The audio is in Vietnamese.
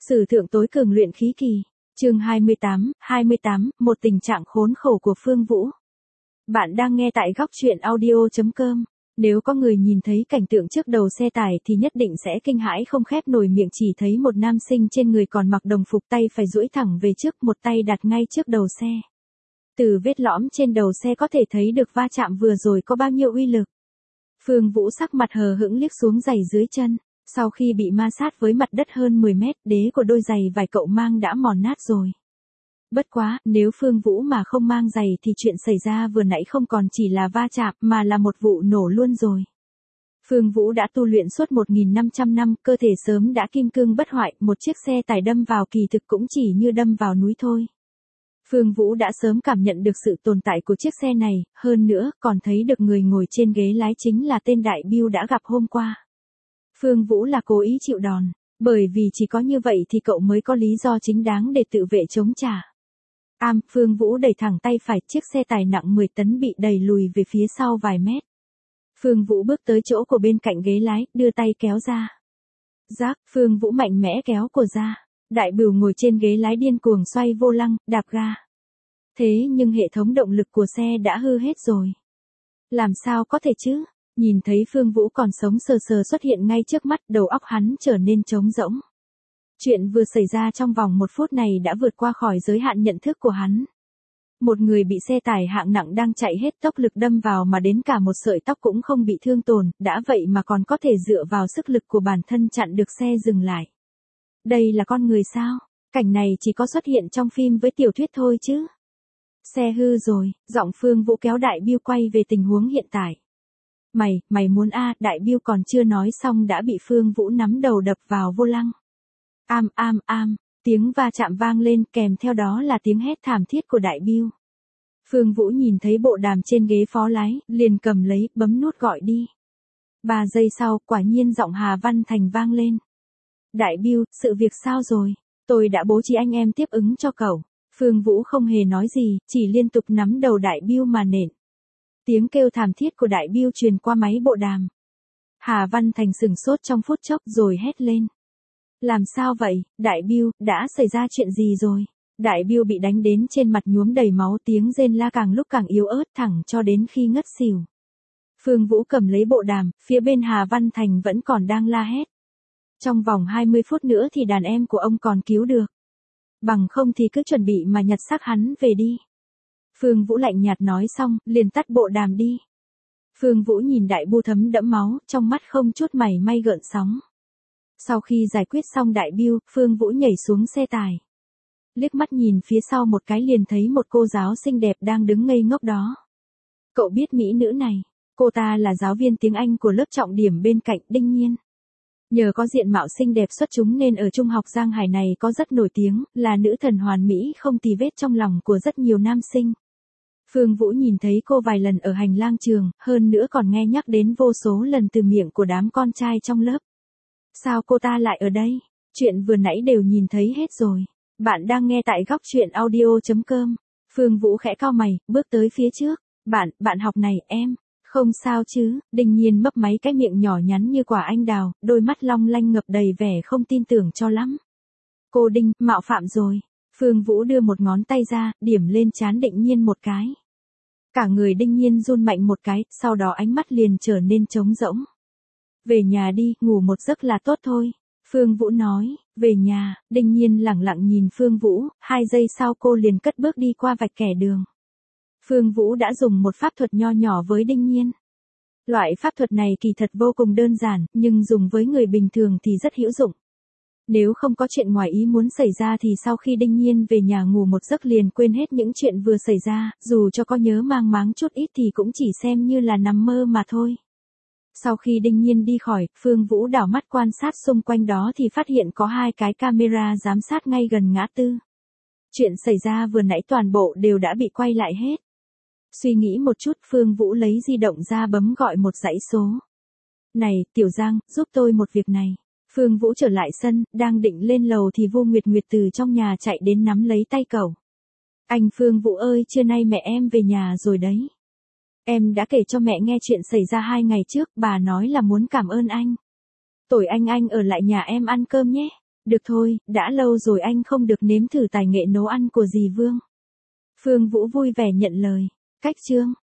Sử thượng tối cường luyện khí kỳ. Chương 28, một tình trạng khốn khổ của Phương Vũ. Bạn đang nghe tại góc truyện audio.com. Nếu có người nhìn thấy cảnh tượng trước đầu xe tải thì nhất định sẽ kinh hãi không khép nổi miệng, chỉ thấy một nam sinh trên người còn mặc đồng phục, tay phải duỗi thẳng về trước, một tay đặt ngay trước đầu xe. Từ vết lõm trên đầu xe có thể thấy được va chạm vừa rồi có bao nhiêu uy lực. Phương Vũ sắc mặt hờ hững liếc xuống giày dưới chân. Sau khi bị ma sát với mặt đất hơn 10 mét, đế của đôi giày vải cậu mang đã mòn nát rồi. Bất quá, nếu Phương Vũ mà không mang giày thì chuyện xảy ra vừa nãy không còn chỉ là va chạm mà là một vụ nổ luôn rồi. Phương Vũ đã tu luyện suốt 1.500 năm, cơ thể sớm đã kim cương bất hoại, một chiếc xe tải đâm vào kỳ thực cũng chỉ như đâm vào núi thôi. Phương Vũ đã sớm cảm nhận được sự tồn tại của chiếc xe này, hơn nữa còn thấy được người ngồi trên ghế lái chính là tên đại bưu đã gặp hôm qua. Phương Vũ là cố ý chịu đòn, bởi vì chỉ có như vậy thì cậu mới có lý do chính đáng để tự vệ chống trả. Phương Vũ đẩy thẳng tay phải, chiếc xe tải nặng 10 tấn bị đẩy lùi về phía sau vài mét. Phương Vũ bước tới chỗ của bên cạnh ghế lái, đưa tay kéo ra. Rác, Phương Vũ mạnh mẽ kéo của ra. Đại bưu ngồi trên ghế lái điên cuồng xoay vô lăng, đạp ga. Thế nhưng hệ thống động lực của xe đã hư hết rồi. Làm sao có thể chứ? Nhìn thấy Phương Vũ còn sống sờ sờ xuất hiện ngay trước mắt, đầu óc hắn trở nên trống rỗng. Chuyện vừa xảy ra trong vòng 1 phút này đã vượt qua khỏi giới hạn nhận thức của hắn. Một người bị xe tải hạng nặng đang chạy hết tốc lực đâm vào mà đến cả một sợi tóc cũng không bị thương tổn, đã vậy mà còn có thể dựa vào sức lực của bản thân chặn được xe dừng lại. Đây là con người sao? Cảnh này chỉ có xuất hiện trong phim với tiểu thuyết thôi chứ. Xe hư rồi, giọng Phương Vũ kéo đại bưu quay về tình huống hiện tại. Mày muốn đại bưu còn chưa nói xong đã bị Phương Vũ nắm đầu đập vào vô lăng. Tiếng va chạm vang lên, kèm theo đó là tiếng hét thảm thiết của đại bưu. Phương Vũ nhìn thấy bộ đàm trên ghế phó lái, liền cầm lấy, bấm nút gọi đi. 3 giây sau, quả nhiên giọng Hà Văn Thành vang lên. Đại bưu, sự việc sao rồi? Tôi đã bố trí anh em tiếp ứng cho cậu. Phương Vũ không hề nói gì, chỉ liên tục nắm đầu đại bưu mà nện. Tiếng kêu thảm thiết của đại bưu truyền qua máy bộ đàm. Hà Văn Thành sửng sốt trong phút chốc rồi hét lên. Làm sao vậy, đại bưu, đã xảy ra chuyện gì rồi? Đại bưu bị đánh đến trên mặt nhuốm đầy máu, tiếng rên la càng lúc càng yếu ớt thẳng cho đến khi ngất xỉu. Phương Vũ cầm lấy bộ đàm, phía bên Hà Văn Thành vẫn còn đang la hét. Trong vòng 20 phút nữa thì đàn em của ông còn cứu được. Bằng không thì cứ chuẩn bị mà nhặt xác hắn về đi. Phương Vũ lạnh nhạt nói xong, liền tắt bộ đàm đi. Phương Vũ nhìn đại bưu thấm đẫm máu, trong mắt không chút mảy may gợn sóng. Sau khi giải quyết xong đại bưu, Phương Vũ nhảy xuống xe tải. Liếc mắt nhìn phía sau một cái liền thấy một cô giáo xinh đẹp đang đứng ngây ngốc đó. Cậu biết mỹ nữ này, cô ta là giáo viên tiếng Anh của lớp trọng điểm bên cạnh Đinh Nhiên. Nhờ có diện mạo xinh đẹp xuất chúng nên ở Trung học Giang Hải này có rất nổi tiếng, là nữ thần hoàn mỹ không tì vết trong lòng của rất nhiều nam sinh. Phương Vũ nhìn thấy cô vài lần ở hành lang trường, hơn nữa còn nghe nhắc đến vô số lần từ miệng của đám con trai trong lớp. Sao cô ta lại ở đây? Chuyện vừa nãy đều nhìn thấy hết rồi. Bạn đang nghe tại góc truyện audio.com. Phương Vũ khẽ cau mày, bước tới phía trước. Bạn học này, em. Không sao chứ? Đinh Nhiên mấp máy cái miệng nhỏ nhắn như quả anh đào, đôi mắt long lanh ngập đầy vẻ không tin tưởng cho lắm. Cô Đinh, mạo phạm rồi. Phương Vũ đưa một ngón tay ra, điểm lên trán Đinh Nhiên một cái. Cả người Đinh Nhiên run mạnh một cái, sau đó ánh mắt liền trở nên trống rỗng. Về nhà đi, ngủ một giấc là tốt thôi. Phương Vũ nói, về nhà. Đinh Nhiên lẳng lặng nhìn Phương Vũ, 2 giây sau cô liền cất bước đi qua vạch kẻ đường. Phương Vũ đã dùng một pháp thuật nho nhỏ với Đinh Nhiên. Loại pháp thuật này kỳ thật vô cùng đơn giản, nhưng dùng với người bình thường thì rất hữu dụng. Nếu không có chuyện ngoài ý muốn xảy ra thì sau khi Đinh Nhiên về nhà ngủ một giấc liền quên hết những chuyện vừa xảy ra, dù cho có nhớ mang máng chút ít thì cũng chỉ xem như là nằm mơ mà thôi. Sau khi Đinh Nhiên đi khỏi, Phương Vũ đảo mắt quan sát xung quanh đó thì phát hiện có 2 cái camera giám sát ngay gần ngã tư. Chuyện xảy ra vừa nãy toàn bộ đều đã bị quay lại hết. Suy nghĩ một chút, Phương Vũ lấy di động ra bấm gọi một dãy số. Này, Tiểu Giang, giúp tôi một việc này. Phương Vũ trở lại sân, đang định lên lầu thì Vu Nguyệt Nguyệt từ trong nhà chạy đến nắm lấy tay cậu. Anh Phương Vũ ơi, trưa nay mẹ em về nhà rồi đấy. Em đã kể cho mẹ nghe chuyện xảy ra 2 ngày trước, bà nói là muốn cảm ơn anh. Tối anh ở lại nhà em ăn cơm nhé. Được thôi, đã lâu rồi anh không được nếm thử tài nghệ nấu ăn của dì Vương. Phương Vũ vui vẻ nhận lời. Cách chương